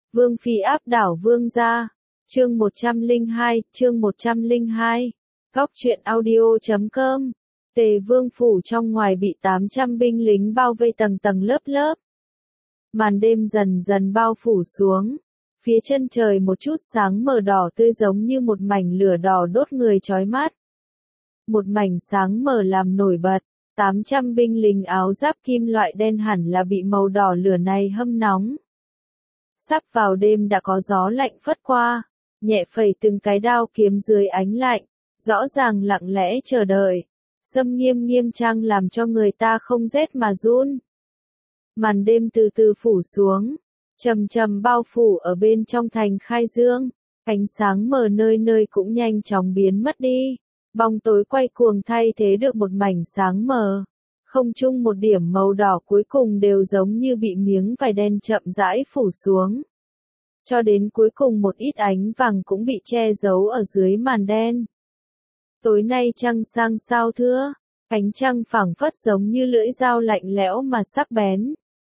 Vương phi áp đảo vương gia. Chương 102. Góc truyện audio.com. Tề vương phủ trong ngoài bị 800 binh lính bao vây tầng tầng lớp lớp. Màn đêm dần dần bao phủ xuống. Phía chân trời một chút sáng mờ đỏ tươi giống như một mảnh lửa đỏ đốt người chói mắt. Một mảnh sáng mờ làm nổi bật. 800 binh lính áo giáp kim loại đen hẳn là bị màu đỏ lửa này hâm nóng. Sắp vào đêm đã có gió lạnh phất qua, nhẹ phẩy từng cái đao kiếm dưới ánh lạnh, rõ ràng lặng lẽ chờ đợi. Sâm nghiêm nghiêm trang làm cho người ta không rét mà run. Màn đêm từ từ phủ xuống, trầm trầm bao phủ ở bên trong thành Khai Dương, ánh sáng mờ nơi nơi cũng nhanh chóng biến mất đi. Bóng tối quay cuồng thay thế được một mảnh sáng mờ. Không chung một điểm màu đỏ cuối cùng đều giống như bị miếng vải đen chậm rãi phủ xuống. Cho đến cuối cùng một ít ánh vàng cũng bị che giấu ở dưới màn đen. Tối nay trăng sang sao thưa, ánh trăng phảng phất giống như lưỡi dao lạnh lẽo mà sắc bén.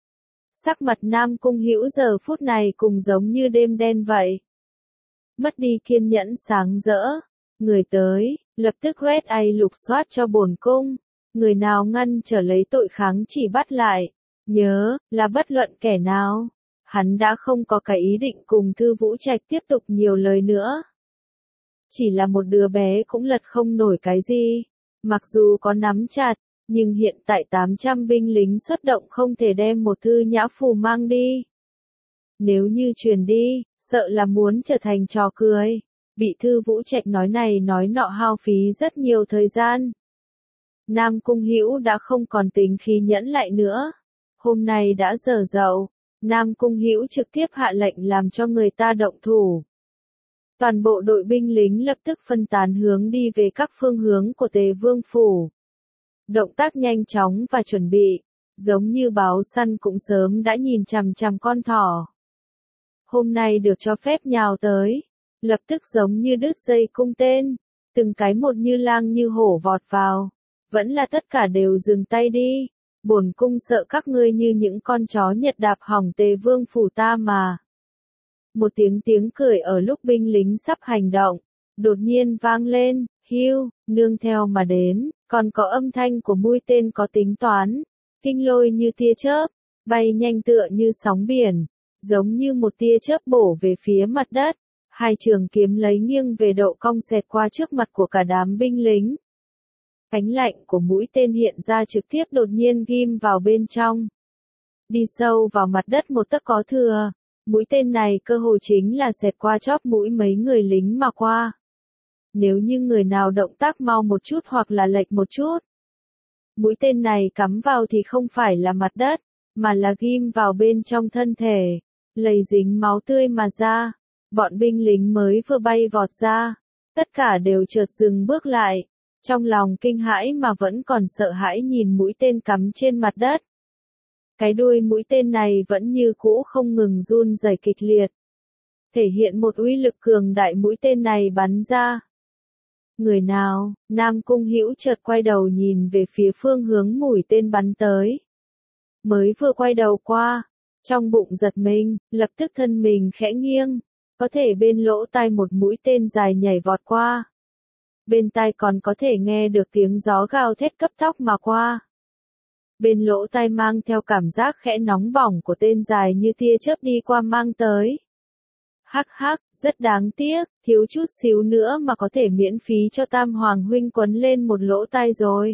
Sắc mặt Nam Cung Hữu giờ phút này cùng giống như đêm đen vậy. Mất đi kiên nhẫn sáng rỡ. Người tới, lập tức red ai lục soát cho bổn cung. Người nào ngăn trở lấy tội kháng chỉ bắt lại. Nhớ, là bất luận kẻ nào. Hắn đã không có cái ý định cùng Thư Vũ Trạch tiếp tục nhiều lời nữa. Chỉ là một đứa bé cũng lật không nổi cái gì. Mặc dù có nắm chặt, nhưng hiện tại 800 binh lính xuất động không thể đem một thư nhã phù mang đi. Nếu như truyền đi, sợ là muốn trở thành trò cười. Bị Thư Vũ Trạch nói này nói nọ hao phí rất nhiều thời gian. Nam Cung Hữu đã không còn tính khí nhẫn lại nữa. Hôm nay đã giờ dậu, Nam Cung Hữu trực tiếp hạ lệnh làm cho người ta động thủ. Toàn bộ đội binh lính lập tức phân tán hướng đi về các phương hướng của Tề Vương phủ. Động tác nhanh chóng và chuẩn bị, giống như báo săn cũng sớm đã nhìn chằm chằm con thỏ. Hôm nay được cho phép nhào tới, lập tức giống như đứt dây cung tên, từng cái một như lang như hổ vọt vào. Vẫn là tất cả đều dừng tay đi. Bổn cung sợ các ngươi như những con chó Nhật đạp hỏng Tề Vương phủ ta mà. Một tiếng cười ở lúc binh lính sắp hành động, đột nhiên vang lên, hiu, nương theo mà đến, còn có âm thanh của mũi tên có tính toán, kinh lôi như tia chớp, bay nhanh tựa như sóng biển, giống như một tia chớp bổ về phía mặt đất. Hai trường kiếm lấy nghiêng về độ cong xẹt qua trước mặt của cả đám binh lính. Ánh lạnh của mũi tên hiện ra trực tiếp đột nhiên ghim vào bên trong. Đi sâu vào mặt đất một tấc có thừa. Mũi tên này cơ hồ chính là xẹt qua chóp mũi mấy người lính mà qua. Nếu như người nào động tác mau một chút hoặc là lệch một chút. Mũi tên này cắm vào thì không phải là mặt đất, mà là ghim vào bên trong thân thể. Lây dính máu tươi mà ra. Bọn binh lính mới vừa bay vọt ra. Tất cả đều chợt dừng bước lại. Trong lòng kinh hãi mà vẫn còn sợ hãi nhìn mũi tên cắm trên mặt đất. Cái đuôi mũi tên này vẫn như cũ không ngừng run rẩy kịch liệt. Thể hiện một uy lực cường đại mũi tên này bắn ra. Người nào? Nam Cung Hữu chợt quay đầu nhìn về phía phương hướng mũi tên bắn tới. Mới vừa quay đầu qua, trong bụng giật mình, lập tức thân mình khẽ nghiêng, có thể bên lỗ tai một mũi tên dài nhảy vọt qua. Bên tai còn có thể nghe được tiếng gió gào thét cấp tốc mà qua. Bên lỗ tai mang theo cảm giác khẽ nóng bỏng của tên dài như tia chớp đi qua mang tới. Hắc hắc, rất đáng tiếc, thiếu chút xíu nữa mà có thể miễn phí cho Tam Hoàng huynh quấn lên một lỗ tai rồi.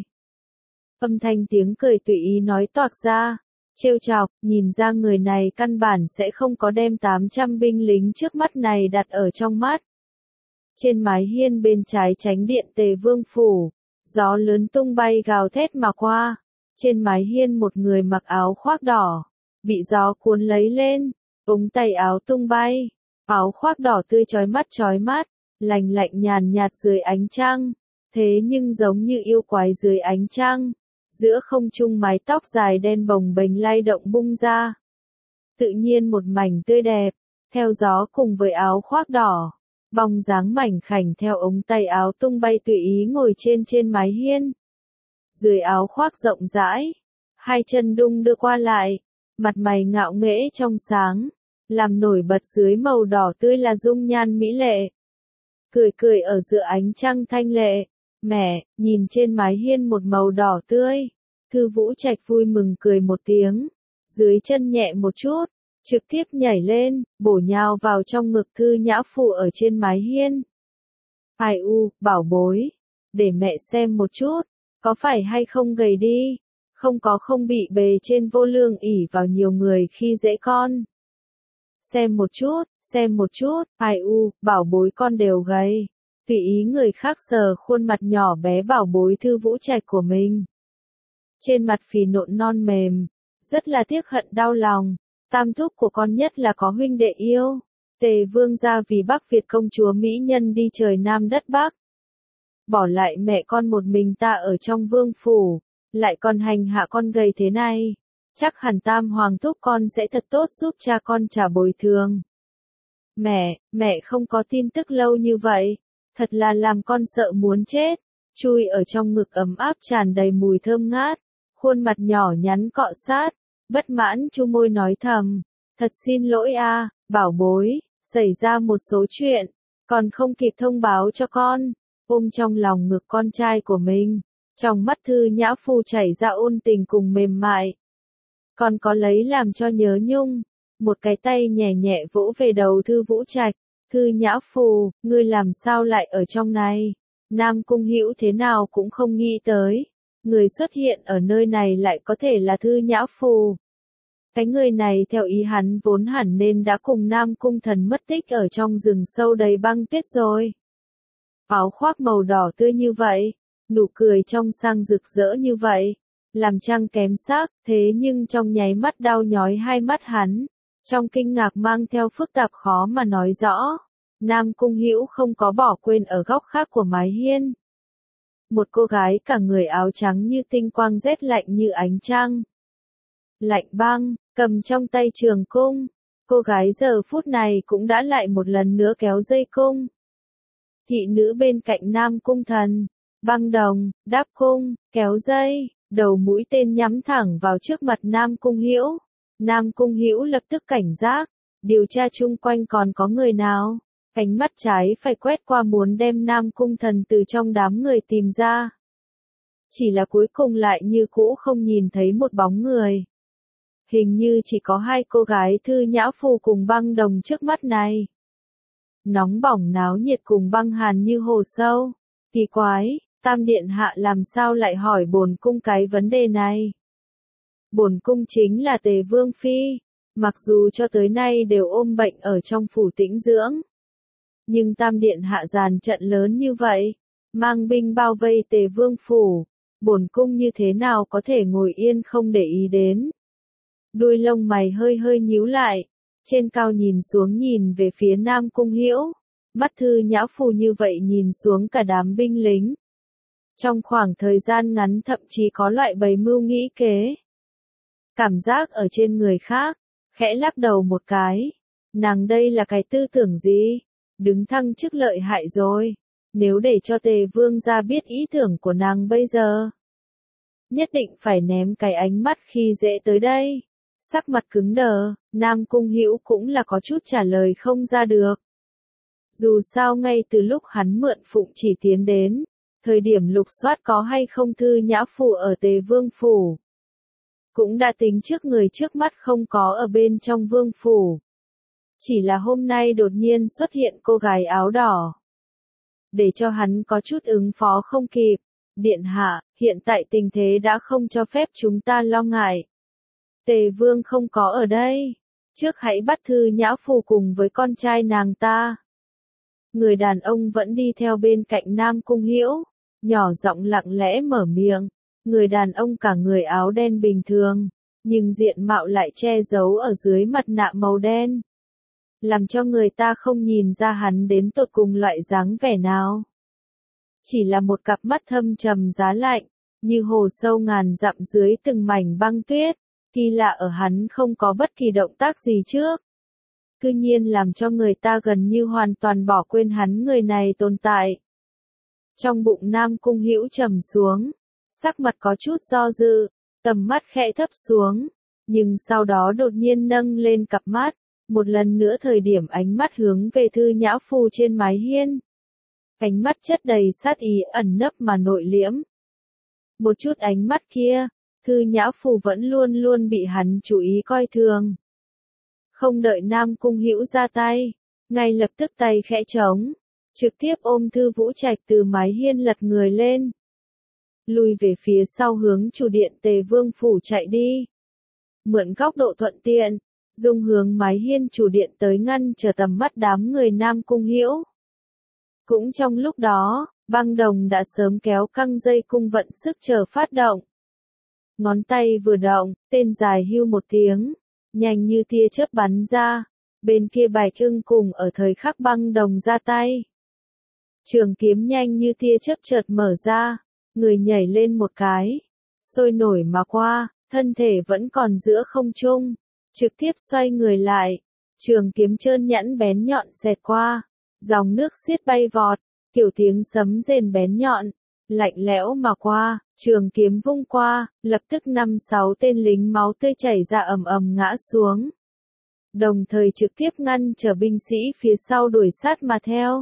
Âm thanh tiếng cười tùy ý nói toạc ra, trêu chọc, nhìn ra người này căn bản sẽ không có đem 800 binh lính trước mắt này đặt ở trong mắt. Trên mái hiên bên trái chánh điện Tề Vương phủ, gió lớn tung bay gào thét mà qua. Trên mái hiên một người mặc áo khoác đỏ, bị gió cuốn lấy lên, ống tay áo tung bay, áo khoác đỏ tươi chói mắt, lạnh lạnh nhàn nhạt dưới ánh trăng, thế nhưng giống như yêu quái dưới ánh trăng, giữa không trung mái tóc dài đen bồng bềnh lay động bung ra. Tự nhiên một mảnh tươi đẹp, theo gió cùng với áo khoác đỏ. Bóng dáng mảnh khảnh theo ống tay áo tung bay tùy ý ngồi trên mái hiên. Dưới áo khoác rộng rãi, hai chân đung đưa qua lại, mặt mày ngạo nghễ trong sáng, làm nổi bật dưới màu đỏ tươi là dung nhan mỹ lệ. Cười cười ở giữa ánh trăng thanh lệ. Mẹ, nhìn trên mái hiên một màu đỏ tươi. Thư Vũ Trạch vui mừng cười một tiếng. Dưới chân nhẹ một chút, trực tiếp nhảy lên, bổ nhào vào trong ngực Thư Nhã Phù ở trên mái hiên. Ai u, bảo bối, để mẹ xem một chút, có phải hay không gầy đi, không bị bề trên vô lương ỷ vào nhiều người khi dễ con. Xem một chút, ai u, bảo bối con đều gầy. Tùy ý người khác sờ khuôn mặt nhỏ bé bảo bối Thư Vũ Trạch của mình. Trên mặt phì nộn non mềm, rất là tiếc hận đau lòng. Tam thúc của con nhất là có huynh đệ yêu. Tề Vương gia vì Bắc Việt công chúa mỹ nhân đi trời Nam đất Bắc. Bỏ lại mẹ con một mình ta ở trong vương phủ, lại còn hành hạ con gầy thế này. Chắc hẳn Tam hoàng thúc con sẽ thật tốt giúp cha con trả bồi thường. Mẹ không có tin tức lâu như vậy, thật là làm con sợ muốn chết. Chui ở trong ngực ấm áp tràn đầy mùi thơm ngát, khuôn mặt nhỏ nhắn cọ sát, bất mãn chu môi nói thầm, thật xin lỗi a, bảo bối, xảy ra một số chuyện, còn không kịp thông báo cho con. Ôm trong lòng ngực con trai của mình, trong mắt Thư Nhã Phù chảy ra ôn tình cùng mềm mại. Còn có lấy làm cho nhớ nhung, một cái tay nhẹ nhẹ vỗ về đầu Thư Vũ Trạch. Thư Nhã Phù, ngươi làm sao lại ở trong này? Nam Cung Hữu thế nào cũng không nghĩ tới, người xuất hiện ở nơi này lại có thể là Thư Nhã Phù. Cái người này theo ý hắn vốn hẳn nên đã cùng Nam Cung Thần mất tích ở trong rừng sâu đầy băng tuyết rồi. Áo khoác màu đỏ tươi như vậy, nụ cười trong sang rực rỡ như vậy, làm Trăng kém sắc, thế nhưng trong nháy mắt đau nhói hai mắt hắn, trong kinh ngạc mang theo phức tạp khó mà nói rõ. Nam Cung Hữu không có bỏ quên ở góc khác của mái hiên. Một cô gái cả người áo trắng như tinh quang rét lạnh như ánh trăng. Lạnh băng, cầm trong tay trường cung. Cô gái giờ phút này cũng đã lại một lần nữa kéo dây cung. Thị nữ bên cạnh Nam Cung Thần, băng đồng, đáp cung, kéo dây, đầu mũi tên nhắm thẳng vào trước mặt Nam Cung Hữu. Nam Cung Hữu lập tức cảnh giác, điều tra chung quanh còn có người nào. Ánh mắt trái phải quét qua muốn đem Nam Cung Thần từ trong đám người tìm ra. Chỉ là cuối cùng lại như cũ không nhìn thấy một bóng người. Hình như chỉ có hai cô gái Thư Nhã Phù cùng băng đồng trước mắt này. Nóng bỏng náo nhiệt cùng băng hàn như hồ sâu. Kỳ quái, Tam Điện Hạ làm sao lại hỏi bổn cung cái vấn đề này? Bổn cung chính là Tề Vương Phi, mặc dù cho tới nay đều ôm bệnh ở trong phủ tĩnh dưỡng. Nhưng Tam Điện Hạ dàn trận lớn như vậy, mang binh bao vây Tề Vương phủ, bổn cung như thế nào có thể ngồi yên không để ý đến. Đuôi lông mày hơi hơi nhíu lại, trên cao nhìn xuống nhìn về phía Nam Cung Hữu, mắt Thư Nhã Phù như vậy nhìn xuống cả đám binh lính. Trong khoảng thời gian ngắn thậm chí có loại bày mưu nghĩ kế. Cảm giác ở trên người khác, khẽ lắc đầu một cái. Nàng đây là cái tư tưởng gì? Đứng thăng chức lợi hại rồi. Nếu để cho Tề Vương gia biết ý tưởng của nàng bây giờ, nhất định phải ném cái ánh mắt khi dễ tới đây. Sắc mặt cứng đờ, Nam Cung Hữu cũng là có chút trả lời không ra được. Dù sao ngay từ lúc hắn mượn Phụng Chỉ tiến đến, thời điểm lục soát có hay không Thư Nhã Phù ở Tề Vương phủ, cũng đã tính trước người trước mắt không có ở bên trong vương phủ. Chỉ là hôm nay đột nhiên xuất hiện cô gái áo đỏ, để cho hắn có chút ứng phó không kịp. Điện hạ, hiện tại tình thế đã không cho phép chúng ta lo ngại. Tề Vương không có ở đây. Trước hãy bắt Thư Nhã Phù cùng với con trai nàng ta. Người đàn ông vẫn đi theo bên cạnh Nam Cung Hữu, nhỏ giọng lặng lẽ mở miệng. Người đàn ông cả người áo đen bình thường, nhưng diện mạo lại che giấu ở dưới mặt nạ màu đen, làm cho người ta không nhìn ra hắn đến tột cùng loại dáng vẻ nào. Chỉ là một cặp mắt thâm trầm giá lạnh, như hồ sâu ngàn dặm dưới từng mảnh băng tuyết. Kỳ lạ ở hắn không có bất kỳ động tác gì trước, cư nhiên làm cho người ta gần như hoàn toàn bỏ quên hắn người này tồn tại. Trong bụng Nam Cung Hữu trầm xuống, sắc mặt có chút do dự, tầm mắt khẽ thấp xuống, nhưng sau đó đột nhiên nâng lên cặp mắt, Một lần nữa thời điểm ánh mắt hướng về Thư Nhã Phu trên mái hiên. Ánh mắt chất đầy sát ý ẩn nấp mà nội liễm. Một chút ánh mắt kia, Thư Nhã Phu vẫn luôn luôn bị hắn chú ý coi thường. Không đợi Nam Cung Hữu ra tay, ngay lập tức tay khẽ trống, trực tiếp ôm Thư Vũ Trạch từ mái hiên lật người lên. Lùi về phía sau hướng chủ điện Tề Vương Phủ chạy đi. Mượn góc độ thuận tiện, dùng hướng mái hiên chủ điện tới ngăn trở tầm mắt đám người Nam Cung Hữu. Cũng trong lúc đó, Băng Đồng đã sớm kéo căng dây cung vận sức chờ phát động. Ngón tay vừa động, tên dài hưu một tiếng, nhanh như tia chớp bắn ra, bên kia Bạch Ưng cùng ở thời khắc Băng Đồng ra tay. Trường kiếm nhanh như tia chớp chợt mở ra, người nhảy lên một cái, sôi nổi mà qua, thân thể vẫn còn giữa không trung, trực tiếp xoay người lại, trường kiếm trơn nhẵn bén nhọn xẹt qua, dòng nước xiết bay vọt, kiểu tiếng sấm rền bén nhọn, lạnh lẽo mà qua, trường kiếm vung qua, lập tức 5-6 tên lính máu tươi chảy ra ầm ầm ngã xuống. Đồng thời trực tiếp ngăn trở binh sĩ phía sau đuổi sát mà theo.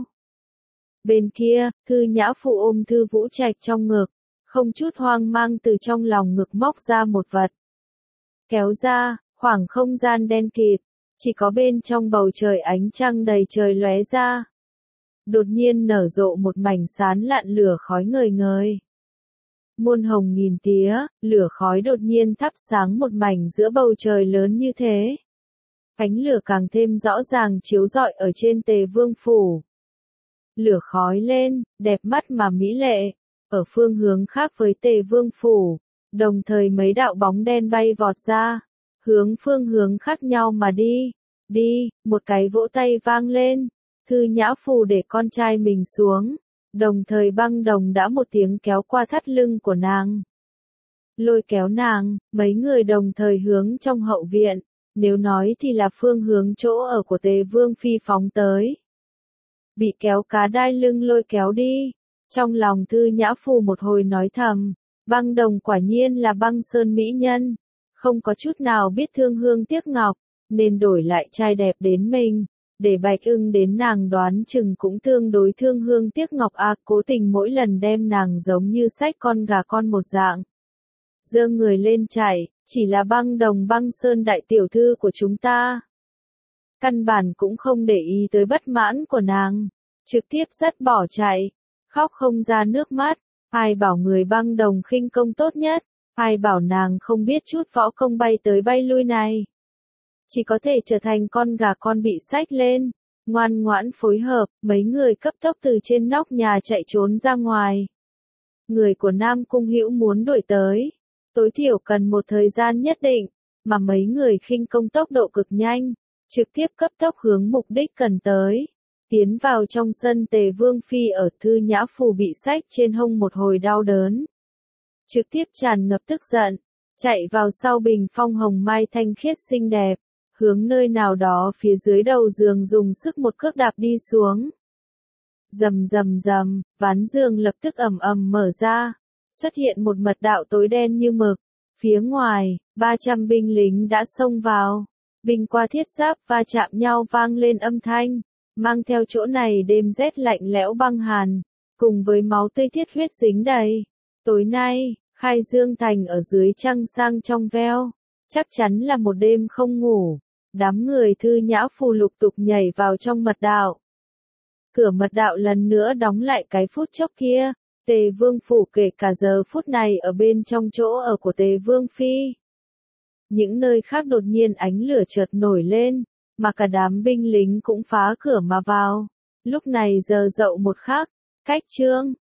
Bên kia, Thư Nhã Phu ôm Thư Vũ Trạch trong ngực, không chút hoang mang từ trong lòng ngực móc ra một vật. Kéo ra, khoảng không gian đen kịt, chỉ có bên trong bầu trời ánh trăng đầy trời lóe ra. Đột nhiên nở rộ một mảnh sán lạn lửa khói ngời ngời. Muôn hồng nghìn tía, lửa khói đột nhiên thắp sáng một mảnh giữa bầu trời lớn như thế. Ánh lửa càng thêm rõ ràng chiếu rọi ở trên Tề Vương Phủ. Lửa khói lên, đẹp mắt mà mỹ lệ, ở phương hướng khác với Tề Vương Phủ, đồng thời mấy đạo bóng đen bay vọt ra, hướng phương hướng khác nhau mà đi. Đi, một cái vỗ tay vang lên, Thư Nhã Phu để con trai mình xuống, đồng thời Băng Đồng đã một tiếng kéo qua thắt lưng của nàng. Lôi kéo nàng, mấy người đồng thời hướng trong hậu viện, nếu nói thì là phương hướng chỗ ở của Tề Vương Phi phóng tới. Bị kéo cá đai lưng lôi kéo đi, trong lòng Thư Nhã Phu một hồi nói thầm, Băng Đồng quả nhiên là băng sơn mỹ nhân, không có chút nào biết thương hương tiếc ngọc, nên đổi lại trai đẹp đến mình, để Bạch Ưng đến nàng đoán chừng cũng tương đối thương hương tiếc ngọc cố tình mỗi lần đem nàng giống như xách con gà con một dạng. Giơ người lên chạy, chỉ là Băng Đồng băng sơn đại tiểu thư của chúng ta. Căn bản cũng không để ý tới bất mãn của nàng, trực tiếp dắt bỏ chạy, khóc không ra nước mắt, ai bảo người Băng Đồng khinh công tốt nhất, ai bảo nàng không biết chút võ công bay tới bay lui này. Chỉ có thể trở thành con gà con bị xách lên, ngoan ngoãn phối hợp, mấy người cấp tốc từ trên nóc nhà chạy trốn ra ngoài. Người của Nam Cung Hữu muốn đuổi tới, tối thiểu cần một thời gian nhất định, mà mấy người khinh công tốc độ cực nhanh, trực tiếp cấp tốc hướng mục đích cần tới. Tiến vào trong sân Tề Vương Phi ở Thư Nhã Phu bị xách trên hông một hồi đau đớn. Trực tiếp tràn ngập tức giận, chạy vào sau bình phong hồng mai thanh khiết xinh đẹp, hướng nơi nào đó phía dưới đầu giường dùng sức một cước đạp đi xuống. Rầm rầm rầm, ván giường lập tức ầm ầm mở ra, xuất hiện một mật đạo tối đen như mực. Phía ngoài, 300 binh lính đã xông vào, binh qua thiết giáp va chạm nhau vang lên âm thanh, mang theo chỗ này đêm rét lạnh lẽo băng hàn, cùng với máu tươi thiết huyết dính đầy. Tối nay, Khai Dương Thành ở dưới trăng sang trong veo, chắc chắn là một đêm không ngủ. Đám người Thư Nhã Phu lục tục nhảy vào trong mật đạo. Cửa mật đạo lần nữa đóng lại cái phút chốc kia, Tề Vương Phủ kể cả giờ phút này ở bên trong chỗ ở của Tề Vương Phi. Những nơi khác đột nhiên ánh lửa chợt nổi lên, mà cả đám binh lính cũng phá cửa mà vào. Lúc này giờ dậu một khắc, cách trương,